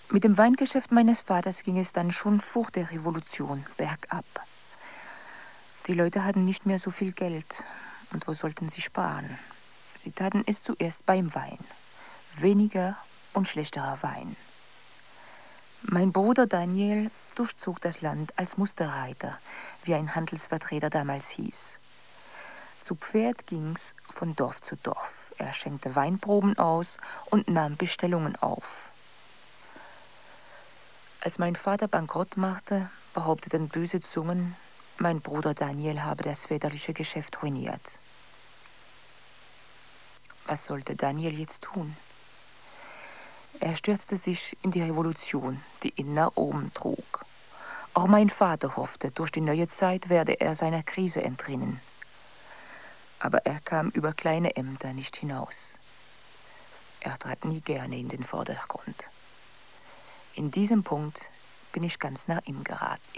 Mit dem Weingeschäft meines Vaters ging es dann schon vor der Revolution bergab. Die Leute hatten nicht mehr so viel Geld. Und wo sollten sie sparen? Sie taten es zuerst beim Wein. Weniger und schlechterer Wein. Mein Bruder Daniel durchzog das Land als Musterreiter, wie ein Handelsvertreter damals hieß. Zu Pferd ging's von Dorf zu Dorf. Er schenkte Weinproben aus und nahm Bestellungen auf. Als mein Vater bankrott machte, behaupteten böse Zungen, mein Bruder Daniel habe das väterliche Geschäft ruiniert. Was sollte Daniel jetzt tun? Er stürzte sich in die Revolution, die ihn nach oben trug. Auch mein Vater hoffte, durch die neue Zeit werde er seiner Krise entrinnen. Aber er kam über kleine Ämter nicht hinaus. Er trat nie gerne in den Vordergrund. In diesem Punkt bin ich ganz nach ihm geraten.